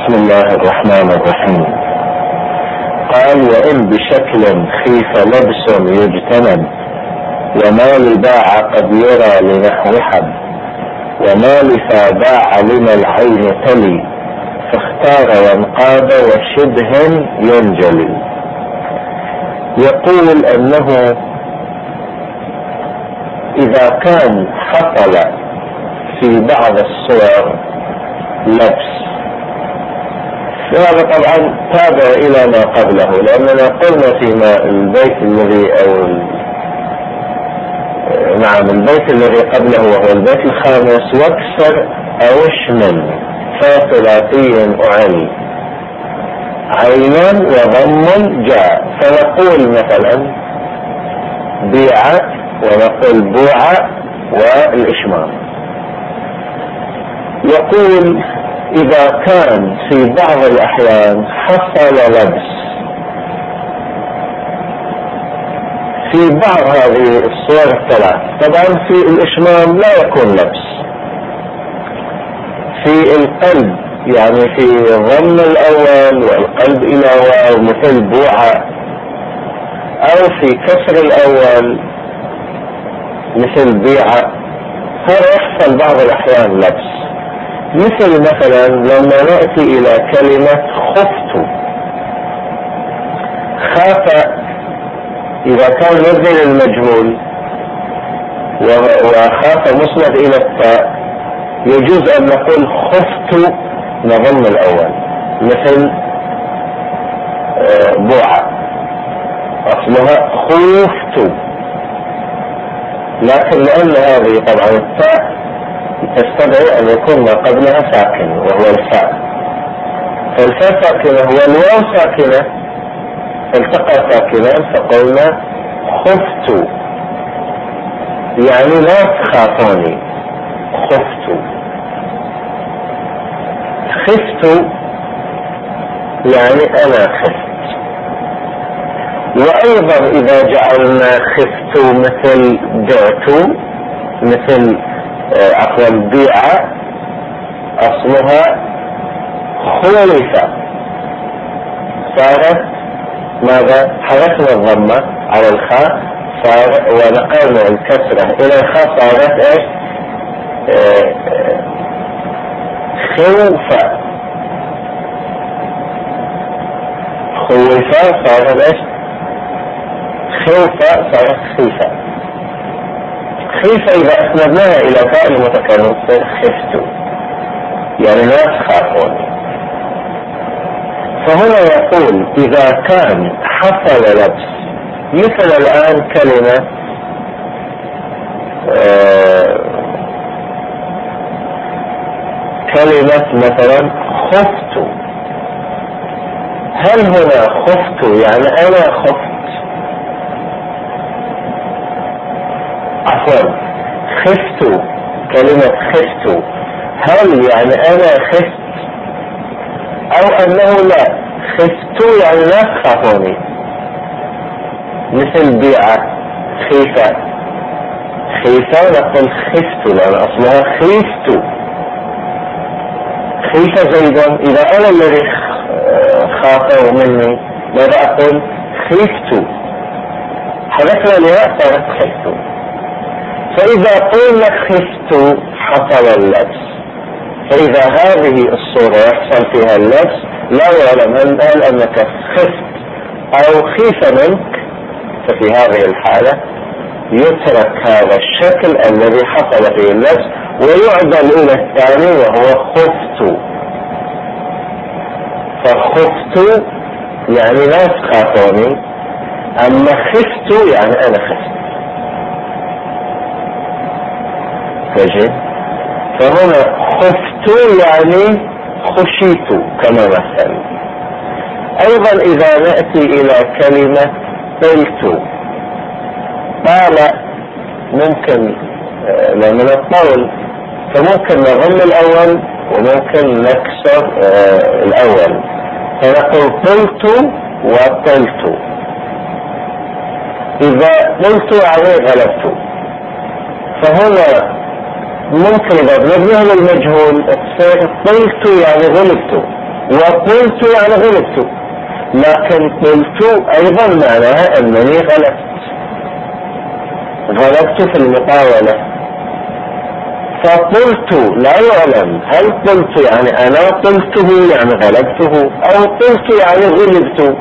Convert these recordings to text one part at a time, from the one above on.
بسم الله الرحمن الرحيم. قال: وإن بشكل خيف لبس يجتنب، وما لباع قد يرى لنحو حب، وما لفا باع لما العين تلي، فاختار وانقاد وشبه ينجلي. يقول أنه إذا كان حصل في بعض الصور لبس، وهذا طبعا تابع إلى ما قبله، لأننا قلنا فيما البيت الذي البيت الذي قبله وهو البيت الخامس: واكسر أو اشمل فثلاثي أعلي عينا وضم جاء. فنقول مثلا بيع، ونقول بوع، والإشمام. يقول: إذا كان في بعض الأحيان حصل لبس في بعض هذه الصور الثلاث، طبعا في الإشمام لا يكون لبس، في القلب يعني في ضم الأول والقلب إلى واو مثل بوعة، أو في كسر الأول مثل بيعة، هذا يحصل بعض الأحيان لبس. مثلا لما نأتي إلى كلمة خفت، خاف إذا كان مبني للمجهول وخاف مسند إلى التاء، يجوز أن نقول خفت نضم الأول مثل بوعة، أصلها خفت، لكن لأن هذه طبعا التاء تستدعي أن يكون ما قبلها ساكن وهو الفاء، فالفاء ساكنة والواو ساكنة، التقى ساكنان، فقلنا خفت، يعني لا تخافوني. خفت. خفت يعني أنا خفت. وأيضا إذا جعلنا خفت مثل بعت، مثل بيعة، أصلها خولف، صارت ماذا؟ حركنا الضمة على الخاء ونقلنا الكسرة إلى الخاء، صارت إيش؟ خوفة. خوفة صارت إيش؟ خوفة صارت خيفة. خيفة إذا أسندناها إلى فاعل متكلم خفت، يعني لا تخافون. فهنا يقول إذا كان حصل لبس، مثل الآن كلمة مثلا خفت، هل هنا خفت يعني أنا خفت؟ عفوا، خفت، كلمة خفت هل يعني أنا خفت، أو أنه لا خفت يعني لا تخافوني؟ مثل بيعة، خيفة، نقول خفت لأن أصلها خيفت. خيفة زيدا، إذا أنا الذي خافوا مني ماذا أقول؟ خفت، حدثنا لها صارت خفت. فإذا قلنا خفت حصل اللبس، فإذا هذه الصورة يحصل فيها اللبس لا يعلم هل أنك خفت أو خيف منك، ففي هذه الحالة يترك هذا الشكل الذي حصل فيه اللبس ويعدل إلى الثاني وهو خفت. فخفت يعني لا تخافوني، أما خفت يعني أنا خفت. تجد؟ فهنا خفت يعني خشيت كما مثل. أيضا إذا نأتي إلى كلمة قلت، قال ممكن لأن الطول فممكن نضم الأول وممكن نكسر الأول، فنقول قلت وقلت. إذا قلت يعني غلبت، فهنا ممكن إذا بنبنيها للمجهول تصير قلت يعني غلبت، وقلت يعني غلبت، لكن قلت أيضا معناها أنني غلبت في المطاولة. فقلت لا يعلم هل قلت يعني أنا قلته يعني غلبته، أو قلت يعني غلبت.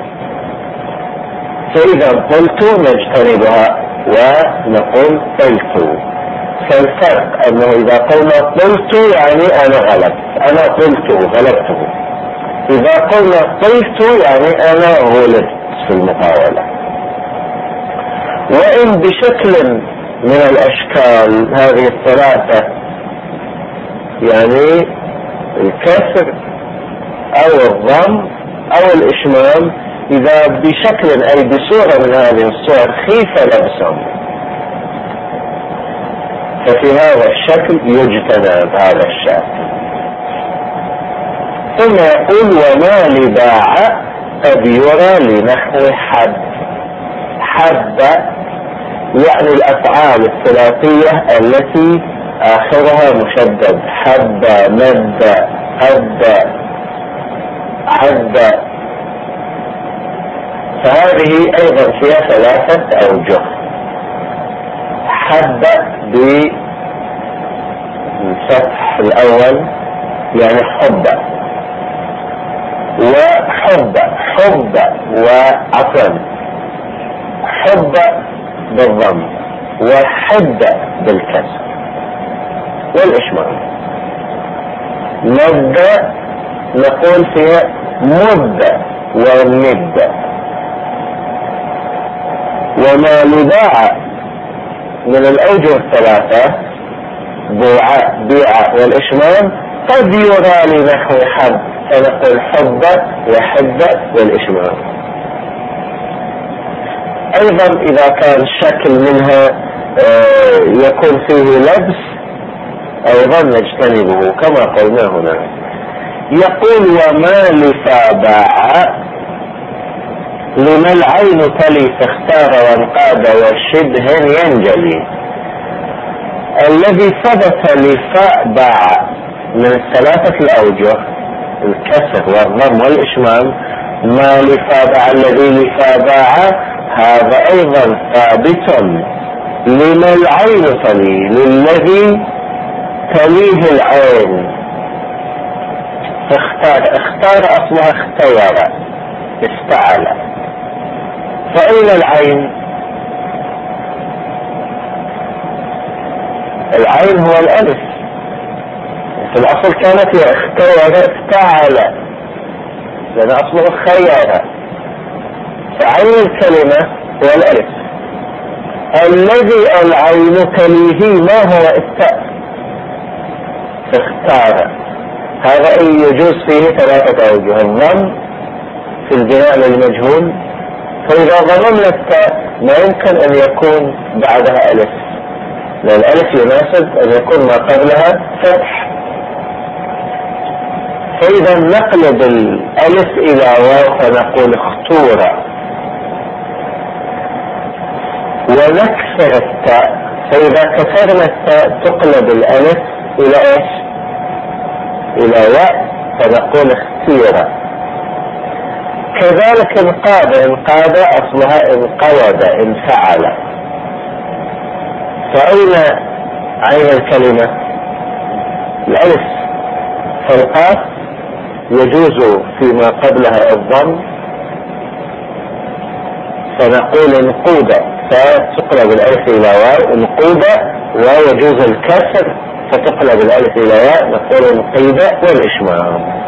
فإذا قلت نجتنبها ونقول قلت. فالفرق أنه إذا قلنا قلت يعني أنا أنا قلته غلبته، إذا قلنا قلت يعني أنا غلبت في المطاولة. وإن بشكل من الأشكال هذه الثلاثة، يعني الكسر أو الضم أو الإشمام، إذا بشكل أي بصورة من هذه الصور خيف لبسهم، ففي هذا الشكل يجتنب هذا الشكل. ثم يقول وما لباع قد يرى لنحو حب يعني الأفعال الثلاثية التي آخرها مشدد، حب مد قد عد، فهذه أيضا فيها ثلاثة أوجه. حب بالفتح الأول يعني حب، وحب وعفوا حب بالضم، وحد بالكسر والإشمام. مد نقول فيها مد ومد. وما لباع من الأوجه الثلاثة بيع والإشمام قد يرى لنحو حب، فنقول حب وحد والإشمام. أيضا إذا كان شكل منها يكون فيه لبس أيضا نجتنبه كما قلنا هنا. يقول وما لفاباع لما العين تلي فاختار وانقاد وشبه ينجلي. الذي ثبت لفاباع من الثلاثة الأوجه الكسر والضم والإشمام، ما لفاباع الذي لفاباع هذا أيضا ثابت لما العين تلي، للذي تليه العين. اختار أصلها اختير استعلى. فأين العين؟ العين هو الألف، في الأصل كانت اختير استعلى لأن أصله خير، فعين الكلمة هو الألف. الذي العين تليه ما هو التاء، اختار. هذا يجوز فيه ثلاثة أوجه. الضم في البناء للمجهول، فإذا ضممنا التاء ما يمكن أن يكون بعدها ألف، لأن الألف يناسب أن يكون ما قبلها فتح. فإذا نقلب الألف إلى واو فنقول اختور، ونكسر التاء، فإذا كسرنا التاء تقلب الألف إلى إيش؟ إلى ياء فنقول اختير. كذلك انقاد أصلها انقود انفعل. فأين عين الكلمة؟ الألف. فالقاف يجوز فيما قبلها الضم فنقول انقود، فتقلب الألف إلى واو انقود، ويجوز الكسر فتقلب الألف إلى ياء نقول انقيد والإشمام.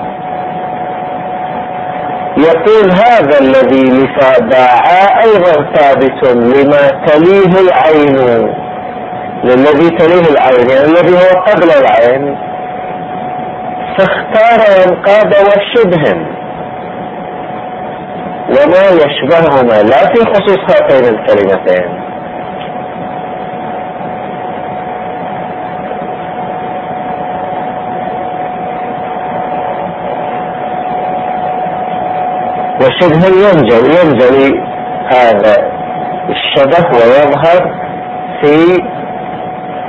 يقول هذا الذي لفاباع أيضا ثابت لما تليه العين، للذي تليه العين يعني الذي هو قبل العين. فاختار وانقاد وشبه وما يشبههما لا في خصوص هاتين الكلمتين. وشبه ينجلي هذا الشبه ويظهر في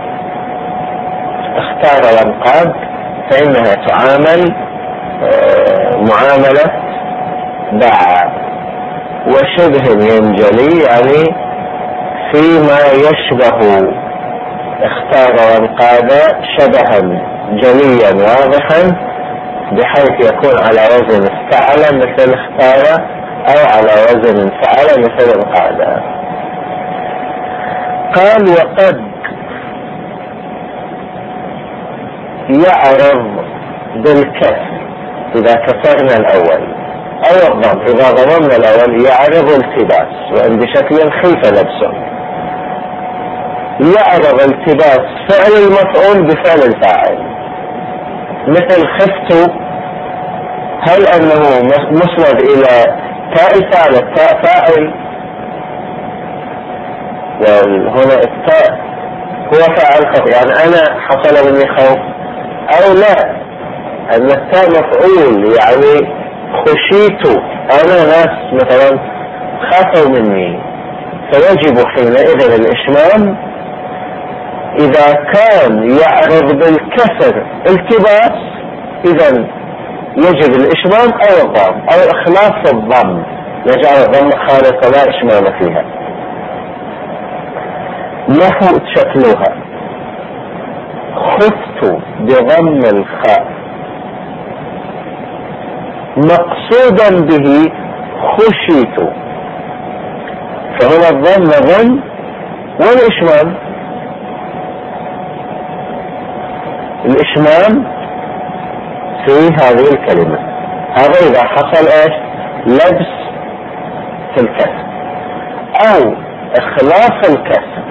اختار وانقاد، فإنها تعامل معاملة باع، وشبه ينجلي يعني فيما يشبه اختار وانقاد شبها جليا واضحا، بحيث يكون على وزن افتعل مثل اختار، او على وزن فعل مثل انقاد. قال وقد يعرض بالكسر اذا كسرنا الاول او الضم اذا ضممنا الاول، يعرض التباس، وان بشكل خيف لبسه، يعرض التباس فعل المفعول بفعل الفاعل، مثل خفت، هل انه مسند الى تاء الفاعل التاء فاعل، وهنا التاء هو فاعل خوف، يعني انا حصل مني خوف، او لا ان التاء مفعول يعني خشيت، انا ناس مثلا خافوا مني، فيجب حينئذ الاشمام اذا كان يعرض بالكسر التباس، اذا يجب الاشمام او الضم او اخلاص الضم، يجعل الضم خالصة لا اشمام فيها. له شكلها خفت بضم الخاء مقصودا به خشيت، فهنا الضم ضم والاشمام، الاشمام في هذه الكلمة، هذا اذا حصل ايش؟ لبس في الكسر او اخلاص الكسر،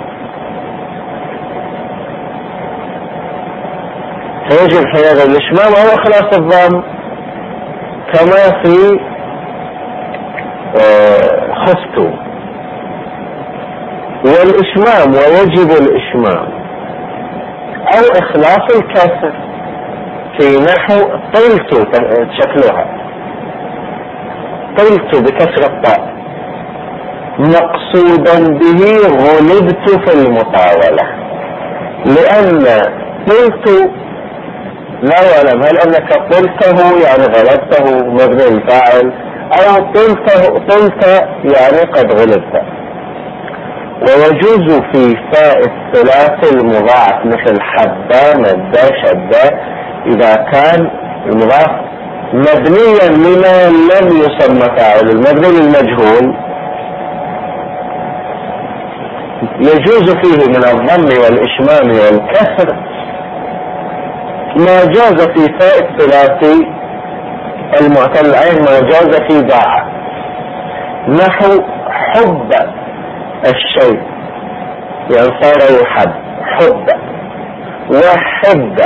فيجب حينئذ الاشمام او اخلاص الضم كما في خفت، والاشمام ويجب الاشمام او اخلاص الكسر في نحو طلت، شكلها طلت بكسر الطاء مقصودا به غلبت في المطاولة، لان طلت لا يعلم هل انك قلته يعني غلبته مبني الفاعل، او قلت يعني قد غلبت. ويجوز في فاء الثلاث المضاعف مثل حبة مدة شدة اذا كان المضاعف مبنيا لما لم يسمى فاعل، المبني للمجهول يجوز فيه من الضم والاشمام والكسر ما جاز في فاء الثلاثي المعتل العين، ما جاز في باع، نحو حب الشيء يعني صار يحب حب، وحب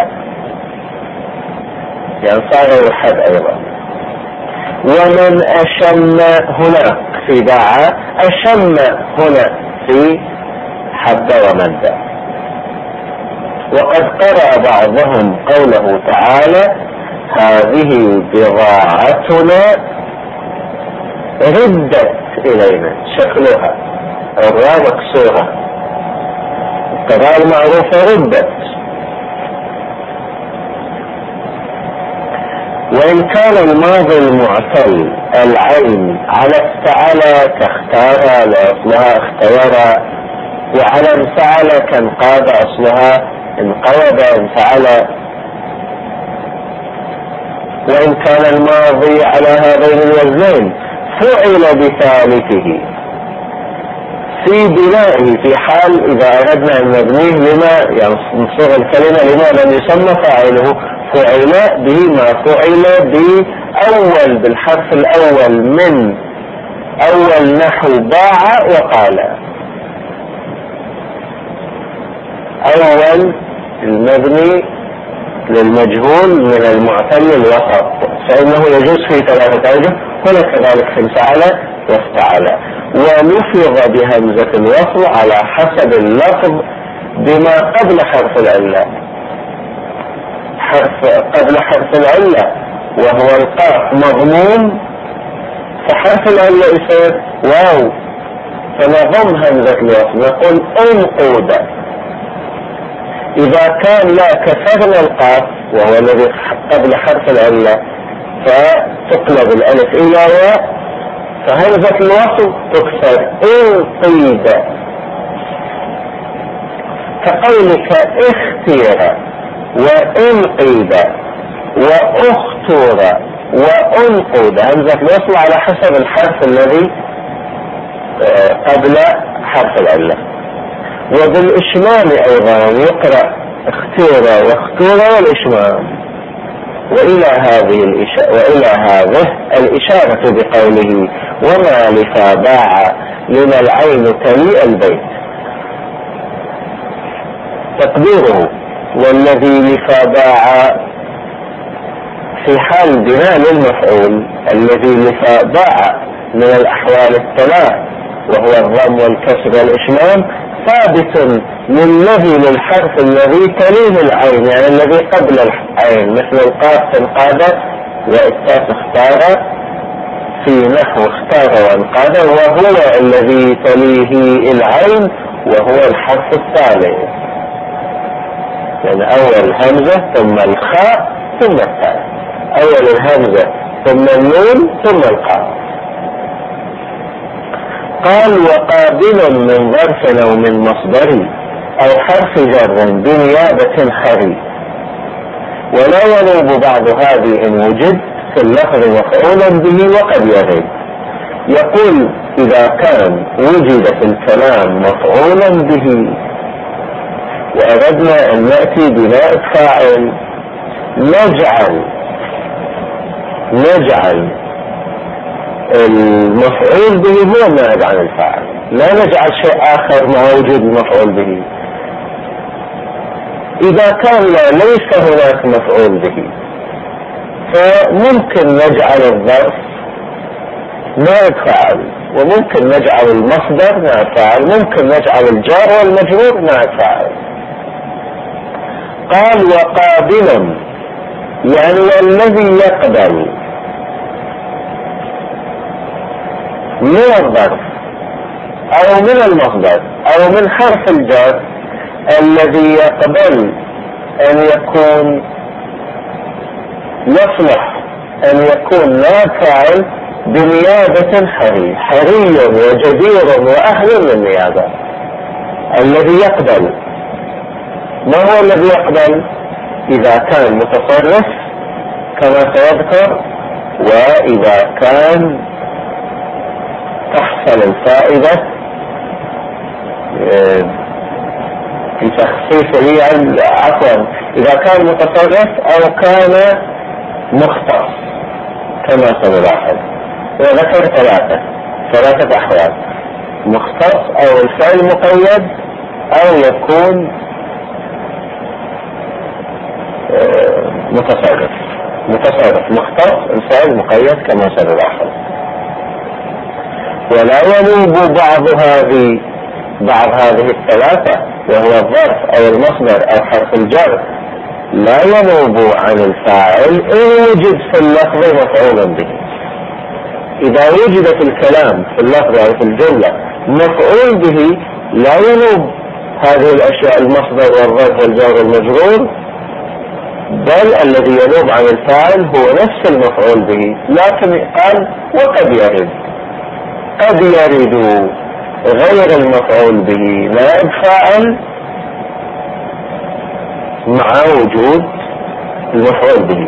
يعني صار يحب ايضا. ومن اشم هناك في باع، اشم هنا في حب ومد. وقد قرأ بعضهم قوله تعالى هذه بضاعتنا ردت إلينا، شكلها الراء مكسورة، القراءة المعروفة ردت. وإن كان الماضي المعتل العين على افتعل كاختار لأصلها اختير، وعلى انفعل كانقاد أصلها انقود انفعل. وإن كان الماضي على هذين الوزنين فعل بثالثه في بنائه، في حال إذا أردنا أن نبنيه لما ينصر الكلمة لما لم يسمى فاعله، فعل به ما فعل بأول بالحرف الأول من أول نحو باع وقال، أول المبني للمجهول من المعتل الوسط، فإنه يجوز فيه ثلاثة أوجه، هنا كذلك في انفعل وافتعل. ولفظ بهمزة الوصل على حسب اللفظ بما قبل حرف العلة، قبل حرف العلة وهو القاف مضموم، فحرف العلة يصير واو، فنضم همزة الوصل نقول انقود. إذا كان لا كسرنا القاف وهو الذي قبل حرف العلة فتقلب الألف إلى ياء، فهمزة الوصل تكسر انقيد، كقولك اختير وانقيد واختور وانقود، همزة الوصل على حسب الحرف الذي قبل حرف العلة. وبالإشمام أيضا يقرأ اختير واختور والإشمام. وإلى هذه الإشارة بقوله وما لفا باع لما العين تلي البيت، تقديره والذي لفا باع في حال بناء للمفعول، الذي لفا باع من الأحوال الثلاث وهو الضم والكسر والإشمام ثابت للذي للحرف الذي تليه العين، يعني الذي قبل العين، مثل القاف تنقاد والتاء اختار في نحو اختار وانقاد، وهو الذي تليه العين وهو الحرف الثالث، يعني أول همزة ثم الخاء ثم التاء، أول الهمزة ثم النون ثم القاف. قال وقابل من ظرف أو من مصدر أو حرف جر بنيابة حري، ولا ينوب بعض هذه إن وجد في اللفظ مفعولا به وقد يغيب. يقول إذا كان وجد في الكلام مفعولا به وأردنا أن نأتي بنائب فاعل، نجعل المفعول به هو النائب عن الفاعل، لا نجعل شيء آخر مع وجود المفعول به. إذا كان ليس هناك مفعول به فممكن نجعل الظرف نائب فاعل، وممكن نجعل المصدر نائب فاعل، ممكن نجعل الجار والمجرور نائب فاعل. قال وقابلا يعني والذي يقبل من الظرف أو من المصدر أو من حرف الجر الذي يقبل أن يكون يصلح أن يكون نائب فاعل بنيابة حري وجدير وأهل للنيابة. الذي يقبل، ما هو الذي يقبل؟ إذا كان متصرف كما سيذكر، وإذا كان تحصل الفائدة في تخصيصه، عفوا إذا كان متصرف أو كان مختص كما سنلاحظ. وذكر ثلاثة أحوال: مختص أو الفعل مقيد أو يكون متصرف مختص الفعل مقيد كما سنلاحظ. ولا ينوب بعض هذه الثلاثة وهو الظرف أو المصدر أو حرف الجر، لا ينوب عن الفاعل إن وجد في اللفظ مفعول به. إذا وجد في الكلام في اللفظ أو في الجملة مفعول به لا ينوب هذه الأشياء المصدر والظرف والجار والمجرور، بل الذي ينوب عن الفاعل هو نفس المفعول به. لكن قال وقد يرد غير المفعول به نائب فاعل مع وجود المفعول به.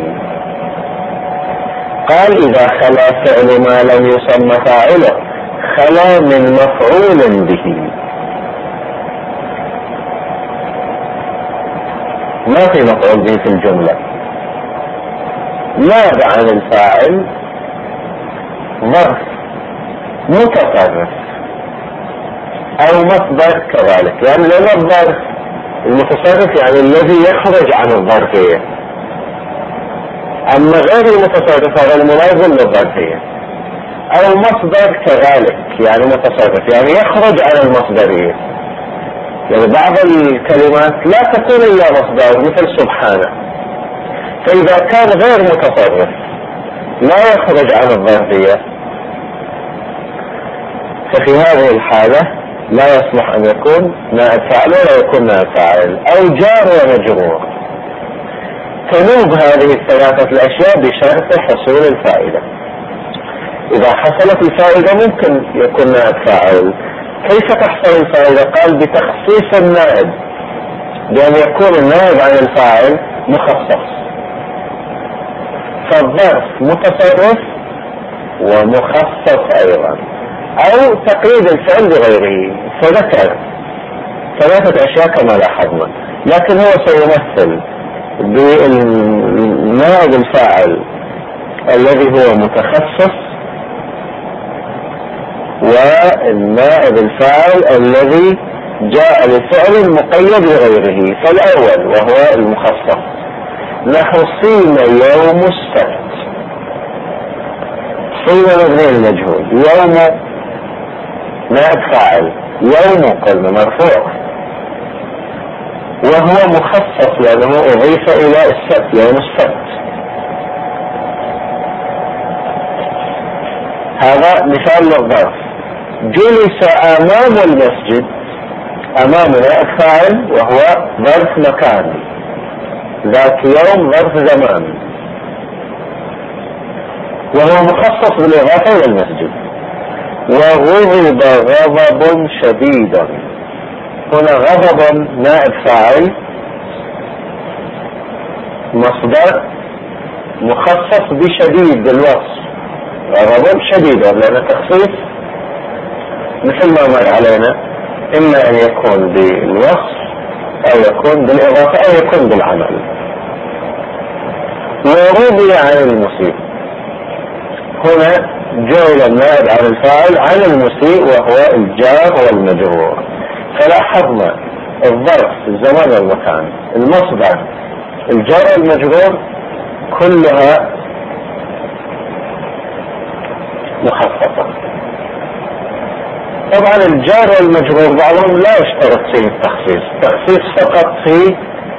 قال إذا خلا فعل ما لم يسمى فاعله خلا من مفعول به، ما في مفعول به في الجملة، ناب عن الفاعل ظرف متصرف أو مصدر كذلك، يعني لأن الظرف المتصرف يعني الذي يخرج عن الظرفية، أما غير المتصرف هذا الملازم للظرفية. أو مصدر كذلك يعني متصرف يعني يخرج عن المصدرية، يعني بعض الكلمات لا تكون إلا مصدر مثل سبحانه، فإذا كان غير متصرف لا يخرج عن الظرفية ففي هذه الحالة لا يصلح أن يكون نائب فاعل ولا يكون نائب فاعل. أو جار ومجرور، تنوب هذه الثلاثة الأشياء بشرط حصول الفائدة. إذا حصلت الفائدة ممكن يكون نائب فاعل. كيف تحصل الفائدة؟ قال بتخصيص النائب، بأن يكون النائب عن الفاعل مخصص، فالظرف متصرف ومخصص أيضا، أو تقييد الفعل بغيره. فذكر ثلاثة أشياء كما لاحظنا، لكن هو سيمثل بالنائب الفاعل الذي هو متخصص والنائب الفاعل الذي جاء لفعل مقيد بغيره. فالأول وهو المخصص، نحو صيم يوم السبت. صيم مبني المجهول، يوم نائب فاعل، يوم قلنا مرفوع، وهو مخصص لأنه أضيف إلى السبت، يوم السبت. هذا مثال للظرف. جلس أمام المسجد، أمام نائب فاعل وهو ظرف مكان، ذاك يوم ظرف زمان، وهو مخصص بالإضافة إلى المسجد. وغضب غضب شديدا، هنا غضب نائب فاعل مصدر مخصص بشديد بالوصف، غضب شديدا، لأن تخصيص مثل ما مر علينا إما أن يكون بالوصف أو يكون بالإضافة أو يكون بالعمل. ورضي عن المسيء، هنا جعل النائب عن الفاعل عن المسيء وهو الجار والمجرور. فلاحظنا الظرف، الزمان والمكان، المصدر، الجار والمجرور كلها مخصصة. طبعا الجار والمجرور بعضهم لا يشترط فيه التخصيص فقط في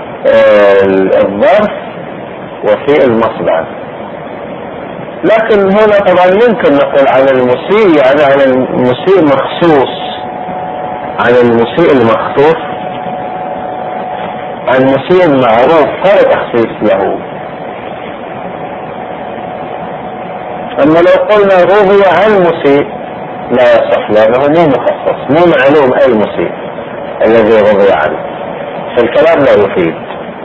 الظرف وفي المصدر. لكن هنا طبعا ممكن نقول عن المسيء، يعني عن المسيء مخصوص، عن المسيء المخصوص، عن المسيء المعروف، فلا تخصيص له. أما لو قلنا رضي عن مسيء لا يصح، لأنه مو مخصص، مو معلوم أي مسيء الذي رضي عنه، فالكلام لا يفيد.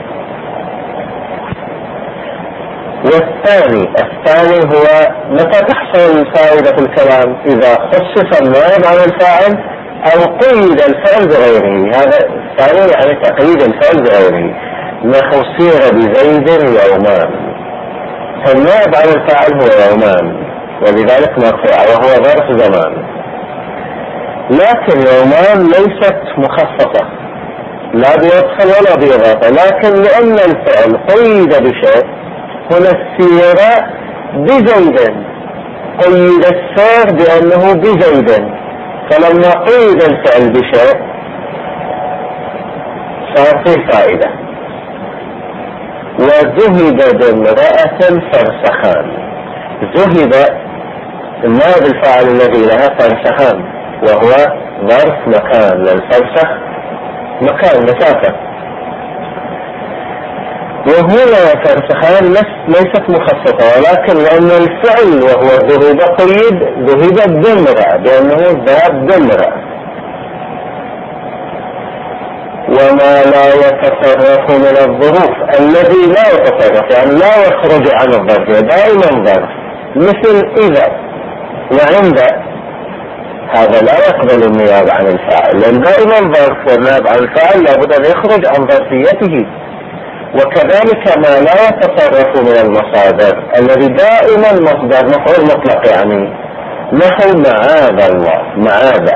والثاني هو متى تحصل فائدة الكلام؟ إذا خصص النائب عن الفاعل أو قيد الفعل بغيره. هذا الثاني يعني تقييد الفعل بغيره، نحو سير بزيد يومان، فالنائب عن الفاعل هو يومان ولذلك مرفوع وهو ظرف زمان. لكن يومان ليست مخصصة لا بوصف ولا بإضافة، لكن لأن الفعل قيد بشيء، هنا السير بزيد، قيد السير بأنه بزيد، فلما قيد الفعل بشيء صار فيه فائدة. وذهب بامرأة فرسخان، ذهب النائب الفاعل الذي لها فرسخان وهو ظرف مكان، للفرسخ مكان مسافة، وهنا فرسخان ليست مخصصة، ولكن لأن الفعل وهو ذهب قيد، ذهب بامرأة بأنه ذهب بامرأة. وما لا يتصرف من الظروف، الذي لا يتصرف يعني لا يخرج عن الظرف، دائما ظرف، مثل إذا وعند، هذا لا يقبل النيابة عن الفاعل، لأن دائما ظرف، والنائب عن الفاعل لابد أن يخرج عن ظرفيته. وكذلك ما لا يتصرف من المصادر، الذي دائما مصدر مفعول مطلق، يعني نحو معاذ الله، معاذ،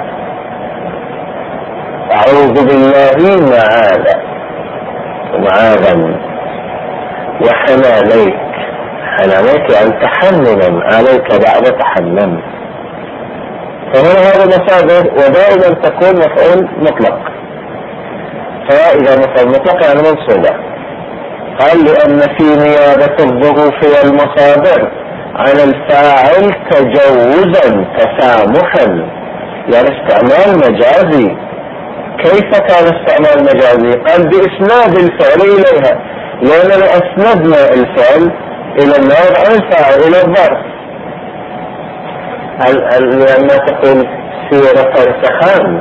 أعوذ بالله معاذ، معاذا. وحنانيك، حنانيك يعني تحننا عليك بعد تحنن، فهنا هذا مصادر ودائما تكون مفعول مطلق. فإذا مفعول مطلق يعني منصوبة. قال لأن في نيابة الظروف والمصادر عن الفاعل تجوزا تسامحا، يعني استعمال مجازي. كيف كان استعمال مجازي؟ قال بإسناد الفعل إليها، لأننا أسندنا الفعل إلى النائب عن الفاعل إلى الظرف. لما تقول سير فرسخان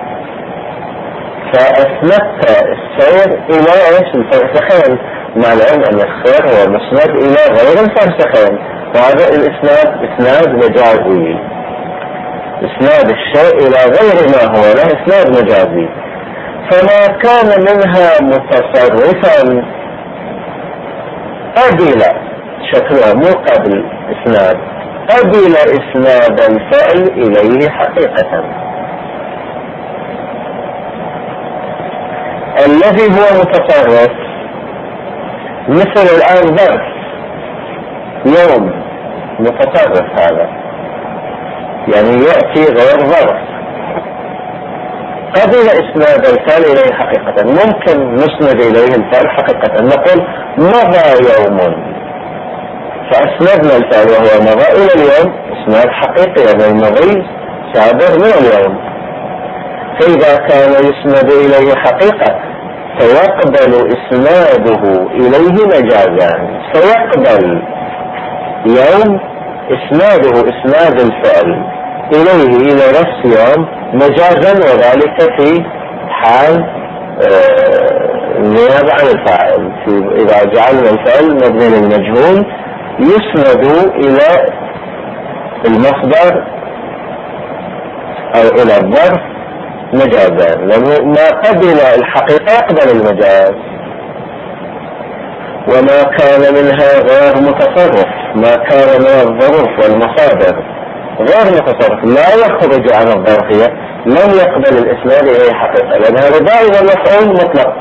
فأسندت السير إلى إيش؟ الفرسخين، مع العلم أن السير هو مسند إلى غير الفرسخين، وهذا الإسناد إسناد مجازي، إسناد الشيء إلى غير ما هو له إسناد مجازي. فما كان منها متصرفا قبل شكله مو قبل إسناد، قبل إسناد الفعل إليه حقيقة. الذي هو متصرف مثل الآن ظرف يوم متصرف، هذا يعني يأتي غير ظرف قبل إسناد الفعل إليه حقيقة. ممكن نسند إليه الفعل حقيقة، نقول مضى يوم فأسندنا الفعل وهو مضى إلى اليوم، إسناد حقيقي يعني المضي سابق من اليوم. فإذا كان يسند إليه حقيقة فيقبل إسناده إليه مجازا، فيقبل يوم إسناده إسناد الفعل إليه إلى نفس يوم مجازا، وذلك في حال النيابة عن الفاعل. إذا جعلنا الفعل مبني للمجهول يسند إلى المصدر أو إلى الظرف مجازا، لأنه ما قبل الحقيقة يقبل المجاز. وما كان منها غير متصرف، ما كان من الظروف والمصادر غير متصرف لا يخرج عن الظرفية لم يقبل الإسناد إليه حقيقة، لأن هذا دائما مفعول مطلق،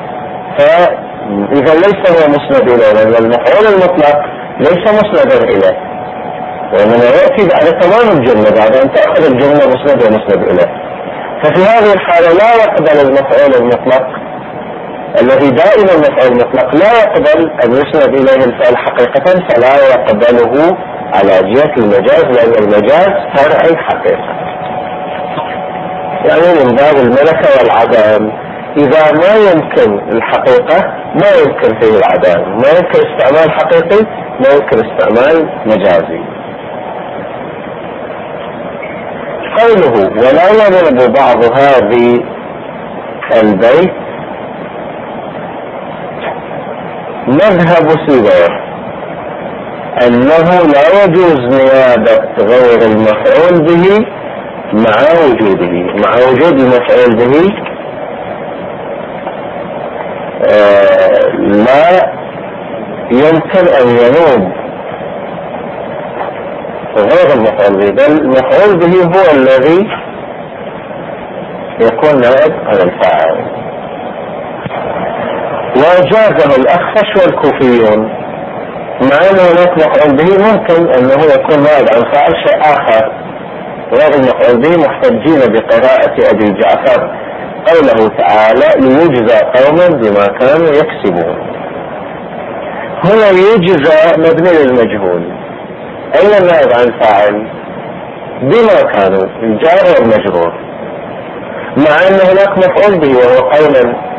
فإذا ليس هو مسند إليه، لأن المفعول المطلق ليس مسندا إليه، وإنما يأتي بعد تمام الجملة، بعد أن تأخذ الجملة مسند ومسند إليه. ففي هذه الحالة لا يقبل المفعول المطلق الذي دائما مفعول مطلق لا يقبل أن يسند إليه الفعل حقيقة، فلا يقبله على جهة المجاز، لأن المجاز فرع الحقيقة، يعني من باب الملكة والعدم. إذا ما يمكن الحقيقة ما يمكن فيه العدم، ما يمكن استعمال حقيقي ما يمكن استعمال مجازي. قوله ولا يضرب بعض هذه البيت مذهب سيبويه أنه لا يجوز نيابة غير المفعول به مع وجوده، مع وجود المفعول به لا يمكن أن ينوب غير المفعول به، بل المفعول به هو الذي يكون نائب عن الفاعل. وجازه الأخفش والكوفيون، مع أن هناك مفعول به ممكن أنه يكون نائب عن فاعل شيء آخر غير المفعول به، محتجين بقراءة أبي جعفر قوله تعالى ليجزى قوما بما كانوا يكسبون. هنا يجزى مبني للمجهول، أين النائب عن فاعل؟ بما كانوا، الجار والمجرور، مع أن هناك مفعول به وهو قوما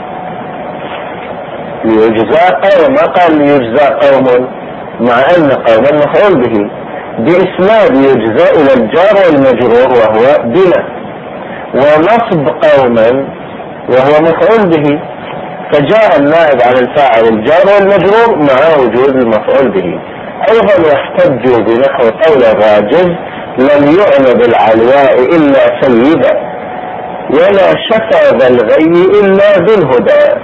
ليجزى قوم، ما قال ليجزى قوم، مع أن قوما مفعول به بإسناد يجزى إلى الجار والمجرور وهو بما، ونصب قوما وهو مفعول به، فجاء النائب عن الفاعل الجار والمجرور مع وجود المفعول به. أيضا يحتج بنحو قول الراجز لم يعنى بالعلواء إلا سيدا ولا شفى ذا الغي إلا بالهدى.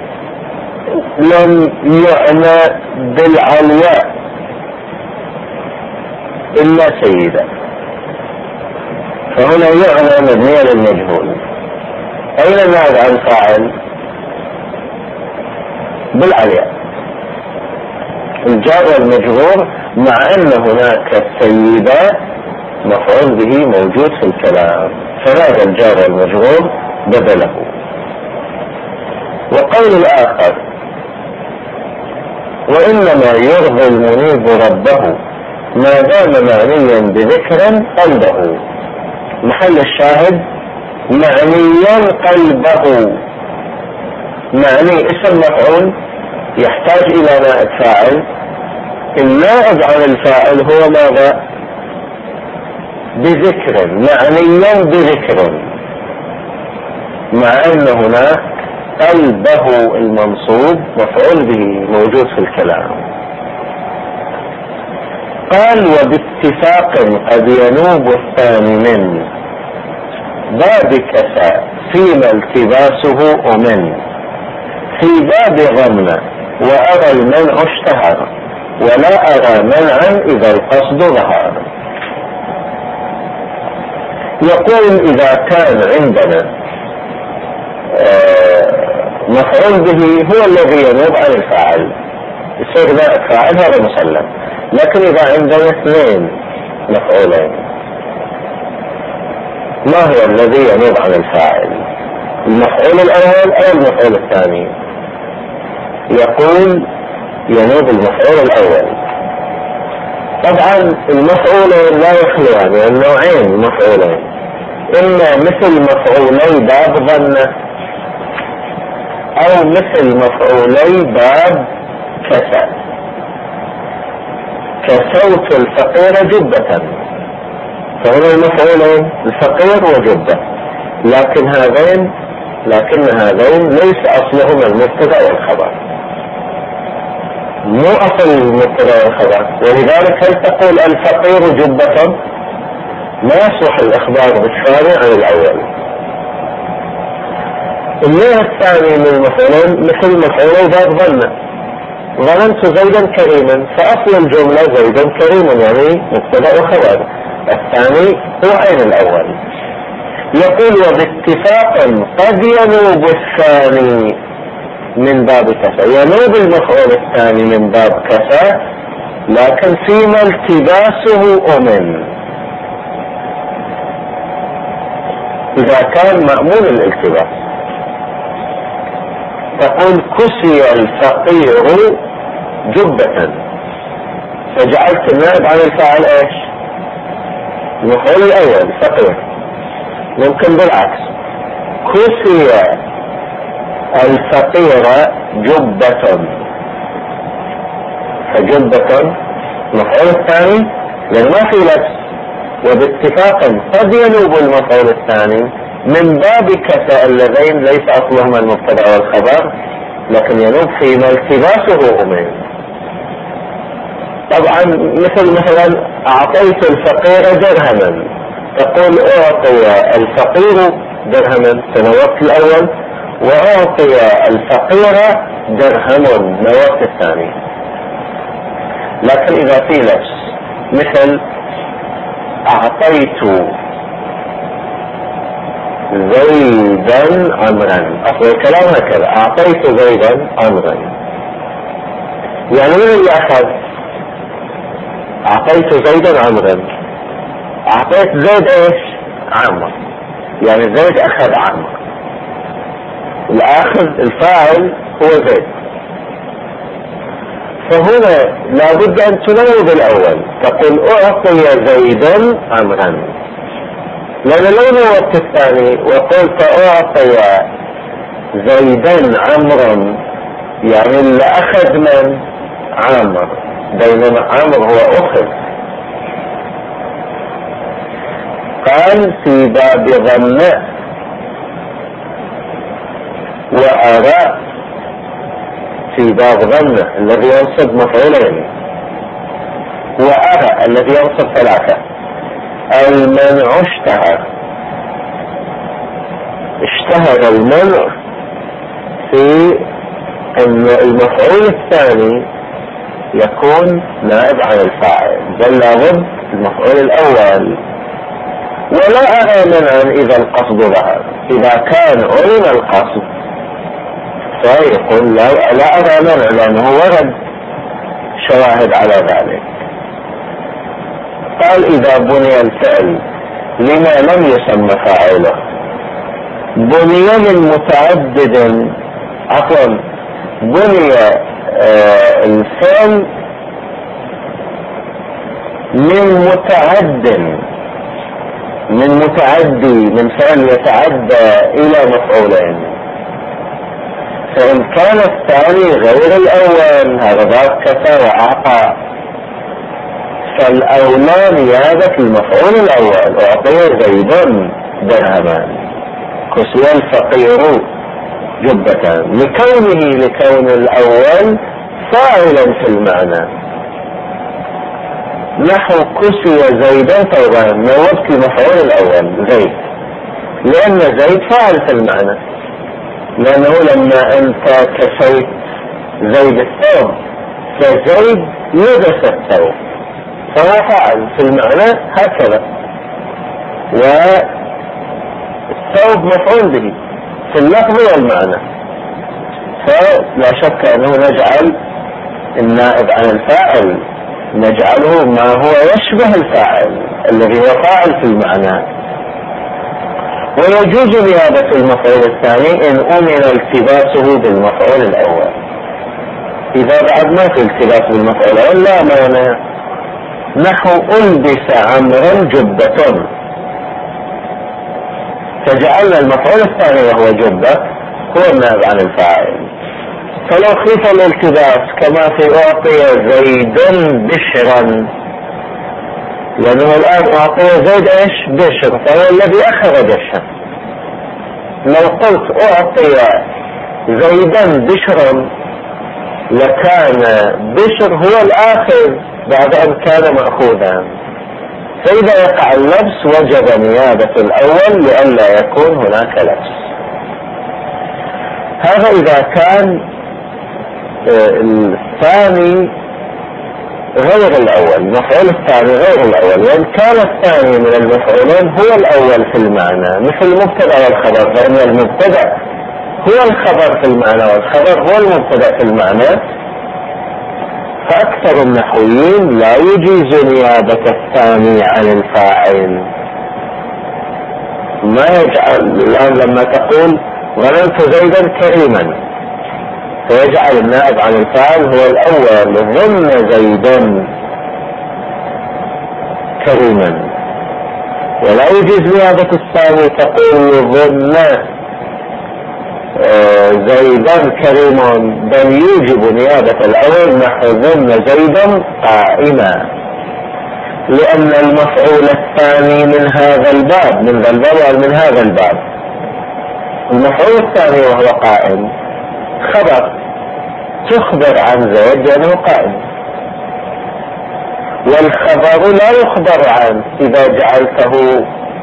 لم يعنى بالعلواء إلا سيدا، فهنا يعنى مبنيا للمجهول. أين النائب عن فاعل؟ بالعلياء، الجار والمجرور، مع أن هناك السيدات مفعول به موجود في الكلام، فنادى الجار والمجرور بدله. وقول الآخر وإنما يرضي المنيب ربه ما دام معنيا بذكر قلبه، محل الشاهد معنيا قلبه، معني اسم مفعول يحتاج إلى نائب فاعل. النائب عن الفاعل هو ماذا؟ بذكر، معنيا بذكر، مع أن هناك قلبه المنصوب مفعول به موجود في الكلام. قال وباتفاق قد ينوب الثاني من باب كسى فيما التباسه أمن، في باب ظن وأرى المنع اشتهر، ولا أرى منعا إذا القصد ظهر. يقول إذا كان عندنا مفعول به هو الذي ينوب عن الفاعل يصير نائب فاعل، هذا مسلم. لكن إذا عندنا اثنين مفعولين، ما هو الذي ينوب عن الفاعل؟ المفعول الأول أو المفعول الثاني؟ يقول ينوب المفعول الأول. طبعا المفعولين لا يخلوان، يعني النوعين مفعولين، إما مثل مفعولي باب ظن أو مثل مفعولي باب كسى. كسوت الفقير جبة، فهنا المفعولين الفقير وجبة، لكن هذين ليس أصلهما المبتدأ والخبر، مو أصل المبتدأ والخبر. ولذلك هل تقول الفقير جبة؟ ما يصلح الإخبار بالثاني عن الأول. النوع الثاني من المفعولين مثل مفعولي باب ظن، ظننت زيدا كريما، فأصل الجملة زيدا كريم يعني مبتدأ وخبر. الثاني هو عين الأول. يقول وباتفاق قد ينوب الثاني من باب كسى، ينوب المفعول الثاني من باب كسى، لكن فيما التباسه أمن، إذا كان مأمون الالتباس. تقول كسي الفقير جبة، فجعلت النائب عن الفاعل ايش؟ المفعول الأول فقير. ممكن بالعكس، كسي الفقير جبة، فجبة المفعول الثاني لأن ما في لبس. وباتفاق قد ينوب المفعول الثاني من باب كسى اللذين ليس أصلهما المبتدأ والخبر، لكن ينوب فيما التباسه أمين. طبعا مثلا أعطيت الفقير درهما، تقول أعطي الفقير درهما، تنوبت الأول، وأعطي الفقير درهم، نوبت الثاني. لكن إذا في لبس مثل أعطيت زيدا عمرا، أصل الكلام هكذا، أعطيت زيدا عمرا، يعني من اللي أخذ؟ أعطيت زيدا عمرا، أعطيت زيد إيش؟ عمر، يعني زيد أخذ عمر، الآخذ الفاعل هو زيد. فهنا لابد أن تنوب الأول، تقول أعطي زيدا عمرا، لأن لو نوبت الثاني وقلت أعطي زيدا عمرا، يعني اللي أخذ من؟ عمر، بينما عمر هو أخذ. قال في باب ظن وأرى، في باب ظن الذي ينصب مفعولين، وأرى الذي ينصب ثلاثة. المنع اشتهر، اشتهر المنع في أن المفعول الثاني يكون نائب عن الفاعل، بل لابد المفعول الأول. ولا أرى منعا إذا القصد ظهر، إذا كان علم القصد فيقول لا أرى منع، لأنه ورد شواهد على ذلك. قال إذا بني الفعل لما لم يسمى فاعله، بني من متعدد، عفوا بني الفعل من متعد، من متعدي، من فعل يتعدى إلى مفعولين. فإن كان الثاني غير الأول، هذا باب كفى وأعطى، فالأولى نيابة المفعول الأول. أعطي زيد درهما، كسي الفقير جبة، لكون الأول فاعلا في المعنى. نحو كسي زيدا ثوبان، نوبت المفعول الأول زيد، لأن زيد فاعل في المعنى، لأنه لما أنت كسيت زيد الثوب فزيد لبس الثوب، فهو فاعل في المعنى هكذا، والثوب مفعول به في اللفظ والمعنى. فلا شك أنه نجعل النائب عن الفاعل، نجعله ما هو يشبه الفاعل الذي هو فاعل في المعنى. ويجوز نيابة المفعول الثاني إن أمن التباسه بالمفعول الأول. إذا بعد ما في التباس بالمفعول الأول لا مانع. نحو ألبس عمرا جبة، فجعلنا المفعول الثاني وهو جبة هو النائب عن الفاعل. فلو خيف الالتباس كما في أعطي زيد بشرا، لأنه الآن أعطي زيد إيش؟ بشر، فهو الذي أخذ بشر. لو قلت أعطي زيدا بشرا لكان بشر هو الآخذ بعد أن كان مأخوذا، فإذا يقع اللبس وجب نيابة الأول لئلا يكون هناك لبس. هذا إذا كان الثاني غير الأول، المفعول الثاني غير الأول. وإن كان الثاني من المفعولين هو الأول في المعنى، مثل المبتدأ والخبر، فإن المبتدأ هو الخبر في المعنى والخبر هو المبتدأ في المعنى، فأكثر النحويين لا يجيز نيابة الثاني عن الفاعل. ما يجعل الآن لما تقول ظننت زيدا كريما، فيجعل النائب عن الفاعل هو الأول، ظن زيدا كريما، ولا يجوز نيابة الثاني تقول ظن زيدا كريم، بل يوجب نيابة الأول نحو ظن زيدا قائما، لأن المفعول الثاني من هذا الباب، من ذا الباب ومن هذا الباب. المفعول الثاني وهو قائم خبر تخبر عن زيد لأنه قائم، والخبر لا يخبر عنه إذا جعلته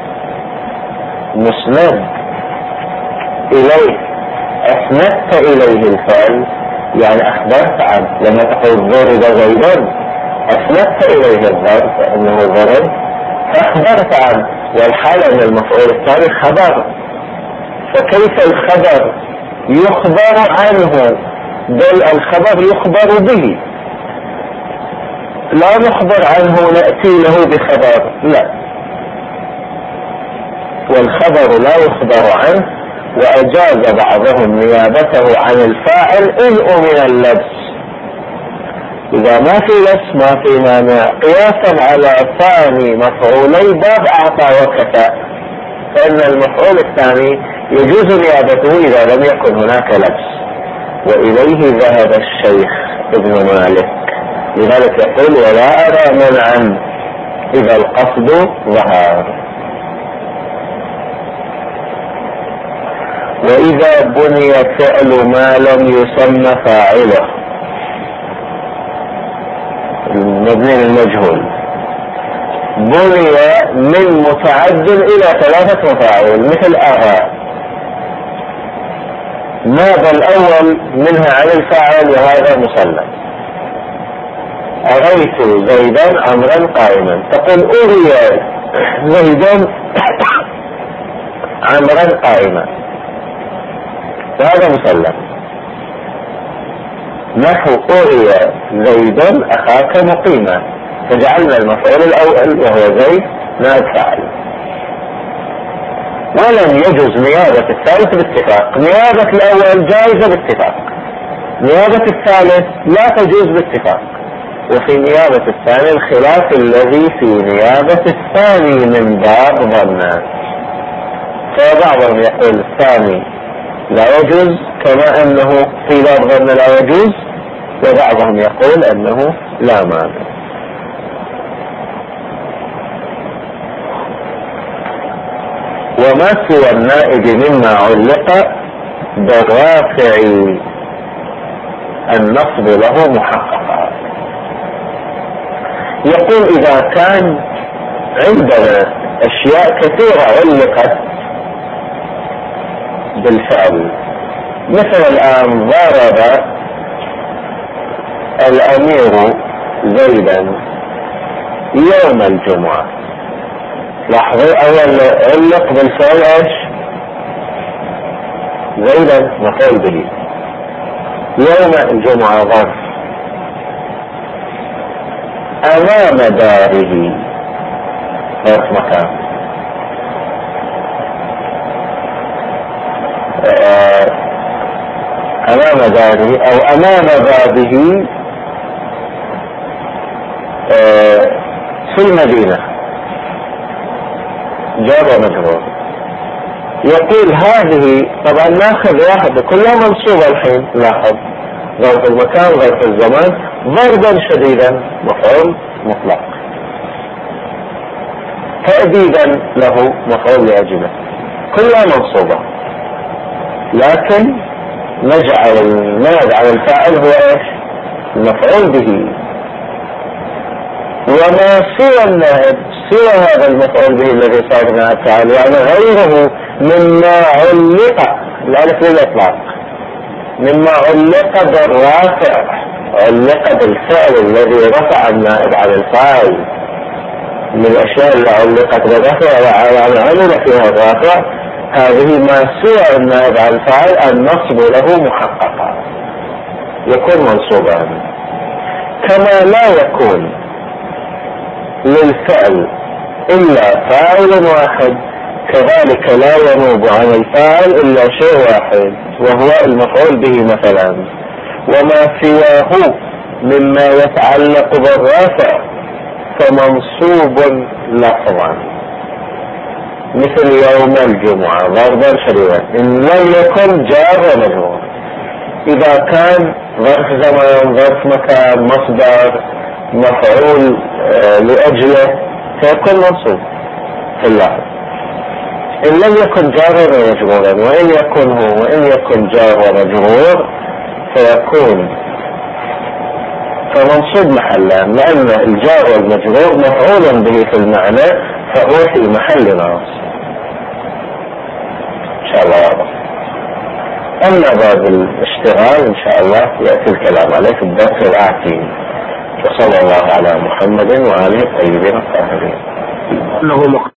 مسند إليه، أسندت إليه الفعل يعني أخبرت عنه. لما تقول ضرب زيدا أسندت إليه الضرب فإنه ضرب فأخبرت عنه، والحال أن المفعول الثاني خبر، فكيف الخبر يخبر عنه؟ بل الخبر يخبر به، لا نخبر عنه نأتي له بخبر، لا، والخبر لا يخبر عنه. وأجاز بعضهم نيابته عن الفاعل إن أمن اللبس. إذا ما في لبس ما في مانع، قياسا على ثاني مفعولي باب أعطى وكفى، فإن المفعول الثاني يجوز نيابته إذا لم يكن هناك لبس، وإليه ذهب الشيخ ابن مالك، لذلك يقول ولا أرى منعا إذا القصد ظهر. وإذا بني فعل ما لم يسمى فاعله، المبني المجهول، بني من متعد إلى 3 مفاعل مثل أرى، ماذا الأول منها عن الفاعل وهذا مسلم. أريت زيدا عمرا قائما، تقول أري زيدا عمرا قائما، وهذا مسلم. نحو أري زيدا أخاك مقيما، فجعلنا المفعول الأول وهو زيد نائب فاعل. ولم يجوز نيابة الثالث باتفاق، نيابة الأول جائزة باتفاق، نيابة الثالث لا تجوز باتفاق. وفي نيابة الثاني الخلاف الذي في نيابة الثاني من باب ظنات، فبعضهم يقول الثاني لا يجوز، كما أنه في بعض أنه لا يجوز وبعضهم يقول أنه لا مانع. وما سوى النائب مما علق بالرافع النصب له محققا. يقول إذا كان عندنا أشياء كثيرة علقت بالفعل، مثل الآن ضرب الأمير زيدا يوم الجمعة، لاحظوا أول علق بالفعل إيش؟ زيدا مفعول به، يوم الجمعة ظرف، أمام داره ظرف مكان، أمام داره أو أمام بابه في المدينة جار مجرور. يقول هذه طبعا ناخذ واحدة كلها منصوبة الحين، لاحظ ظرف المكان ظرف الزمان ضربا شديدا مفعول مطلق، تأديبا له مفعول لأجله، كلها منصوبة، لكن نجعل النائب على الفاعل هو ايش؟ المفعول به. وما سوى النائب سوى هذا المفعول به الذي صار نائب فاعل، يعني غيره مما علق الألف للإطلاق، مما علق بالرافع، علق بالفعل الذي رفع النائب على الفاعل من الأشياء اللي علقت بالرفع يعني عمل فيها الرافع، هذه ما سوى النائب على الفاعل النصب له محققا، يكون منصوبا. كما لا يكون للفعل إلا فاعل واحد، كذلك لا ينوب عن الفاعل إلا شيء واحد وهو المفعول به مثلا. وما سواه مما يتعلق بالرافع فمنصوب لفظا، مثل يوم الجمعة ضربا شديدا إن لم يكن جار ومجرور. إذا كان ظرف زمان ظرف مكان مصدر مفعول لأجله فيكون منصوب في اللفظ، إن لم يكن جارا ومجرورا، وإن يكن هو وإن يكن جار ومجرور فيكون فمنصوب محلا، لأن الجار والمجرور مفعول به في المعنى فهو في محل نصب. إن شاء الله واضح. أما باب الاشتغال إن شاء الله يأتي الكلام عليه في الدرس الآتي. وصلى الله على محمد وآله الطيبين الطاهرين.